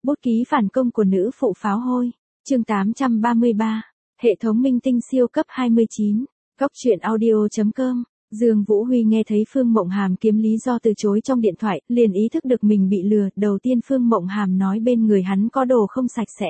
Bút ký phản công của nữ phụ pháo hôi. Chương 833. Hệ thống minh tinh siêu cấp 29. Góc truyện audio.com. Dương Vũ Huy nghe thấy Phương Mộng Hàm kiếm lý do từ chối trong điện thoại, liền ý thức được mình bị lừa. Đầu tiên Phương Mộng Hàm nói bên người hắn có đồ không sạch sẽ.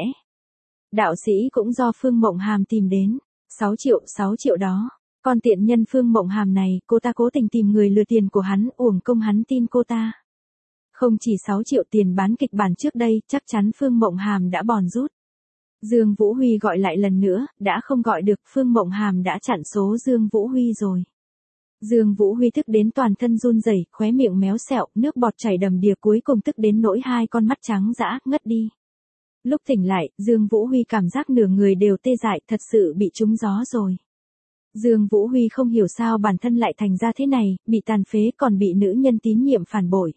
Đạo sĩ cũng do Phương Mộng Hàm tìm đến. 6 triệu đó. Còn tiện nhân Phương Mộng Hàm này, cô ta cố tình tìm người lừa tiền của hắn, uổng công hắn tin cô ta. Không chỉ 6 triệu tiền bán kịch bản trước đây, chắc chắn Phương Mộng Hàm đã bòn rút. Dương Vũ Huy gọi lại lần nữa, đã không gọi được, Phương Mộng Hàm đã chặn số Dương Vũ Huy rồi. Dương Vũ Huy tức đến toàn thân run rẩy, khóe miệng méo sẹo, nước bọt chảy đầm đìa, cuối cùng tức đến nỗi hai con mắt trắng dã, ngất đi. Lúc tỉnh lại, Dương Vũ Huy cảm giác nửa người đều tê dại, thật sự bị trúng gió rồi. Dương Vũ Huy không hiểu sao bản thân lại thành ra thế này, bị tàn phế còn bị nữ nhân tín nhiệm phản bội.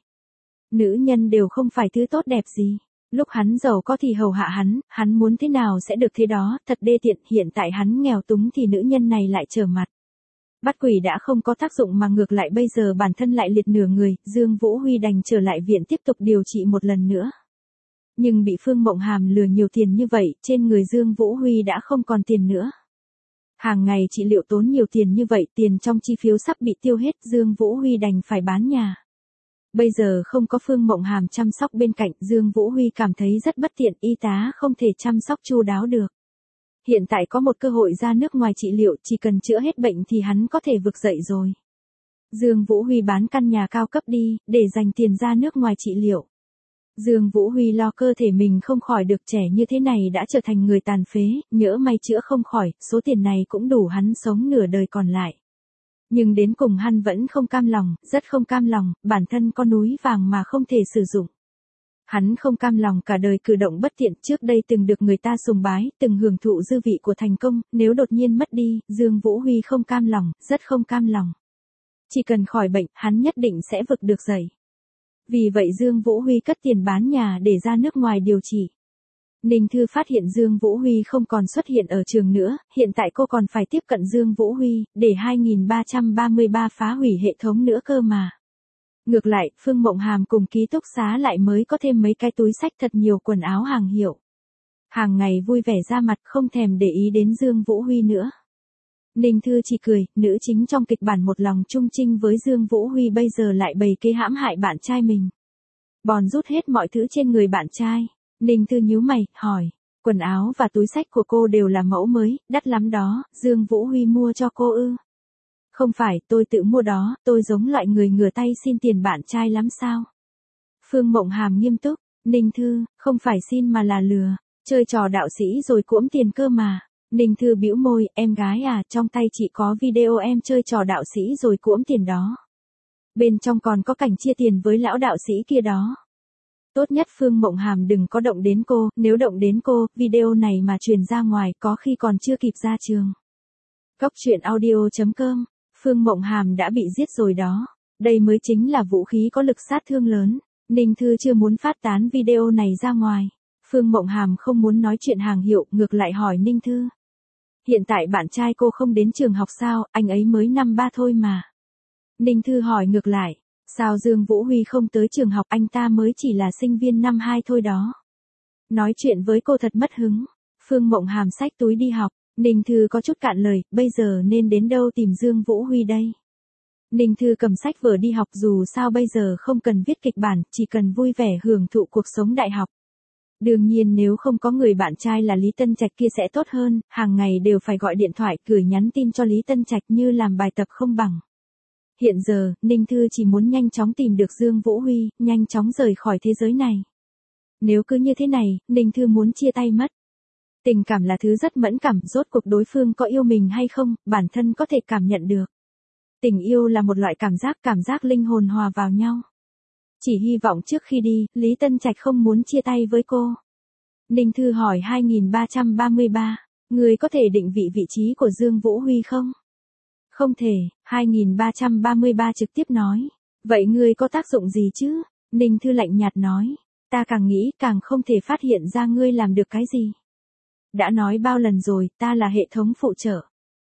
Nữ nhân đều không phải thứ tốt đẹp gì. Lúc hắn giàu có thì hầu hạ hắn muốn thế nào sẽ được thế đó, thật đê tiện, hiện tại hắn nghèo túng thì nữ nhân này lại trở mặt. Bắt quỷ đã không có tác dụng mà ngược lại bây giờ bản thân lại liệt nửa người, Dương Vũ Huy đành trở lại viện tiếp tục điều trị một lần nữa. Nhưng bị Phương Mộng Hàm lừa nhiều tiền như vậy, trên người Dương Vũ Huy đã không còn tiền nữa. Hàng ngày trị liệu tốn nhiều tiền như vậy, tiền trong chi phiếu sắp bị tiêu hết, Dương Vũ Huy đành phải bán nhà. Bây giờ không có Phương Mộng Hàm chăm sóc bên cạnh, Dương Vũ Huy cảm thấy rất bất tiện, y tá không thể chăm sóc chu đáo được. Hiện tại có một cơ hội ra nước ngoài trị liệu, chỉ cần chữa hết bệnh thì hắn có thể vực dậy rồi. Dương Vũ Huy bán căn nhà cao cấp đi, để dành tiền ra nước ngoài trị liệu. Dương Vũ Huy lo cơ thể mình không khỏi được, trẻ như thế này đã trở thành người tàn phế, nhỡ may chữa không khỏi, số tiền này cũng đủ hắn sống nửa đời còn lại. Nhưng đến cùng hắn vẫn không cam lòng, rất không cam lòng, bản thân có núi vàng mà không thể sử dụng. Hắn không cam lòng cả đời cử động bất tiện, trước đây từng được người ta sùng bái, từng hưởng thụ dư vị của thành công, nếu đột nhiên mất đi, Dương Vũ Huy không cam lòng, rất không cam lòng. Chỉ cần khỏi bệnh, hắn nhất định sẽ vực được dậy. Vì vậy Dương Vũ Huy cất tiền bán nhà để ra nước ngoài điều trị. Ninh Thư phát hiện Dương Vũ Huy không còn xuất hiện ở trường nữa, hiện tại cô còn phải tiếp cận Dương Vũ Huy, để 2333 phá hủy hệ thống nữa cơ mà. Ngược lại, Phương Mộng Hàm cùng ký túc xá lại mới có thêm mấy cái túi xách thật nhiều quần áo hàng hiệu. Hàng ngày vui vẻ ra mặt, không thèm để ý đến Dương Vũ Huy nữa. Ninh Thư chỉ cười, nữ chính trong kịch bản một lòng chung trinh với Dương Vũ Huy bây giờ lại bày kế hãm hại bạn trai mình. Bòn rút hết mọi thứ trên người bạn trai. Ninh Thư nhíu mày, hỏi, quần áo và túi xách của cô đều là mẫu mới, đắt lắm đó, Dương Vũ Huy mua cho cô ư? Không phải, tôi tự mua đó, tôi giống loại người ngửa tay xin tiền bạn trai lắm sao? Phương Mộng Hàm nghiêm túc, Ninh Thư, không phải xin mà là lừa, chơi trò đạo sĩ rồi cuỗm tiền cơ mà. Ninh Thư bĩu môi, em gái à, trong tay chị có video em chơi trò đạo sĩ rồi cuỗm tiền đó. Bên trong còn có cảnh chia tiền với lão đạo sĩ kia đó. Tốt nhất Phương Mộng Hàm đừng có động đến cô, nếu động đến cô, video này mà truyền ra ngoài có khi còn chưa kịp ra trường. Góc truyện audio.com. Phương Mộng Hàm đã bị giết rồi đó. Đây mới chính là vũ khí có lực sát thương lớn. Ninh Thư chưa muốn phát tán video này ra ngoài. Phương Mộng Hàm không muốn nói chuyện hàng hiệu, ngược lại hỏi Ninh Thư. Hiện tại bạn trai cô không đến trường học sao, anh ấy mới năm 3 thôi mà. Ninh Thư hỏi ngược lại. Sao Dương Vũ Huy không tới trường học, anh ta mới chỉ là sinh viên năm 2 thôi đó. Nói chuyện với cô thật mất hứng. Phương Mộng Hàm xách túi đi học. Ninh Thư có chút cạn lời, bây giờ nên đến đâu tìm Dương Vũ Huy đây? Ninh Thư cầm sách vở đi học, dù sao bây giờ không cần viết kịch bản, chỉ cần vui vẻ hưởng thụ cuộc sống đại học. Đương nhiên nếu không có người bạn trai là Lý Tân Trạch kia sẽ tốt hơn, hàng ngày đều phải gọi điện thoại, gửi nhắn tin cho Lý Tân Trạch như làm bài tập không bằng. Hiện giờ, Ninh Thư chỉ muốn nhanh chóng tìm được Dương Vũ Huy, nhanh chóng rời khỏi thế giới này. Nếu cứ như thế này, Ninh Thư muốn chia tay mất. Tình cảm là thứ rất mẫn cảm, rốt cuộc đối phương có yêu mình hay không, bản thân có thể cảm nhận được. Tình yêu là một loại cảm giác linh hồn hòa vào nhau. Chỉ hy vọng trước khi đi, Lý Tân Trạch không muốn chia tay với cô. Ninh Thư hỏi 2333, người có thể định vị trí của Dương Vũ Huy không? Không thể, 2333 trực tiếp nói. Vậy ngươi có tác dụng gì chứ? Ninh Thư lạnh nhạt nói. Ta càng nghĩ càng không thể phát hiện ra ngươi làm được cái gì. Đã nói bao lần rồi, ta là hệ thống phụ trợ.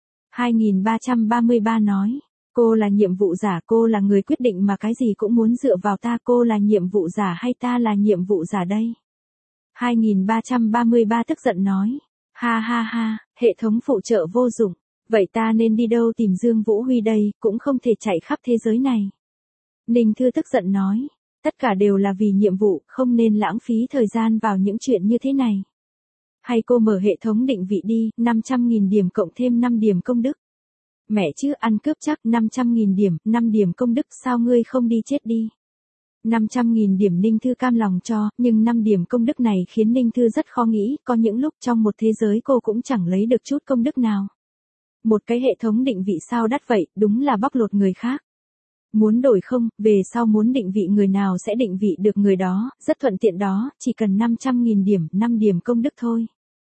2333 nói. Cô là nhiệm vụ giả, cô là người quyết định mà cái gì cũng muốn dựa vào ta, cô là nhiệm vụ giả hay ta là nhiệm vụ giả đây? 2333 tức giận nói. Ha ha ha, hệ thống phụ trợ vô dụng. Vậy ta nên đi đâu tìm Dương Vũ Huy đây, cũng không thể chạy khắp thế giới này. Ninh Thư tức giận nói. Tất cả đều là vì nhiệm vụ, không nên lãng phí thời gian vào những chuyện như thế này. Hay cô mở hệ thống định vị đi, 500.000 điểm cộng thêm 5 điểm công đức. Mẹ chứ, ăn cướp chắc, 500.000 điểm, 5 điểm công đức, sao ngươi không đi chết đi. 500.000 điểm Ninh Thư cam lòng cho, nhưng 5 điểm công đức này khiến Ninh Thư rất khó nghĩ, có những lúc trong một thế giới cô cũng chẳng lấy được chút công đức nào. Một cái hệ thống định vị sao đắt vậy, đúng là bóc lột người khác. Muốn đổi không, về sau muốn định vị người nào sẽ định vị được người đó, rất thuận tiện đó, chỉ cần 500.000 điểm, 5 điểm công đức thôi.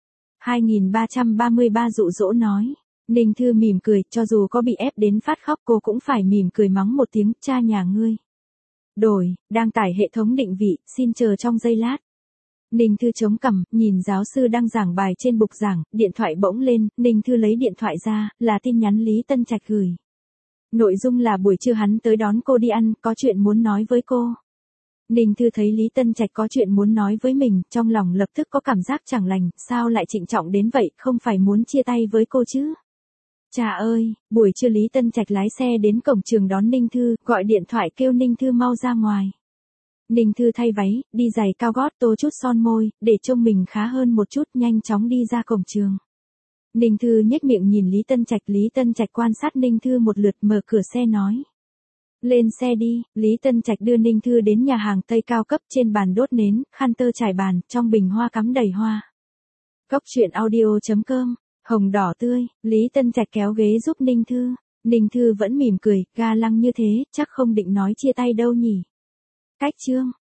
2333 dụ dỗ nói. Ninh Thư mỉm cười, cho dù có bị ép đến phát khóc cô cũng phải mỉm cười mắng một tiếng, cha nhà ngươi. Đổi, đang tải hệ thống định vị, xin chờ trong giây lát. Ninh Thư chống cằm, nhìn giáo sư đang giảng bài trên bục giảng, điện thoại bỗng lên, Ninh Thư lấy điện thoại ra, là tin nhắn Lý Tân Trạch gửi. Nội dung là buổi trưa hắn tới đón cô đi ăn, có chuyện muốn nói với cô. Ninh Thư thấy Lý Tân Trạch có chuyện muốn nói với mình, trong lòng lập tức có cảm giác chẳng lành, sao lại trịnh trọng đến vậy, không phải muốn chia tay với cô chứ. Chà ơi, buổi trưa Lý Tân Trạch lái xe đến cổng trường đón Ninh Thư, gọi điện thoại kêu Ninh Thư mau ra ngoài. Ninh Thư thay váy, đi giày cao gót, tô chút son môi, để trông mình khá hơn một chút, nhanh chóng đi ra cổng trường. Ninh Thư nhếch miệng nhìn Lý Tân Trạch quan sát Ninh Thư một lượt, mở cửa xe nói. Lên xe đi, Lý Tân Trạch đưa Ninh Thư đến nhà hàng Tây cao cấp, trên bàn đốt nến, khăn tơ trải bàn, trong bình hoa cắm đầy hoa. Cốc truyện audio.com, hồng đỏ tươi, Lý Tân Trạch kéo ghế giúp Ninh Thư. Ninh Thư vẫn mỉm cười, ga lăng như thế, chắc không định nói chia tay đâu nhỉ. Cách chương.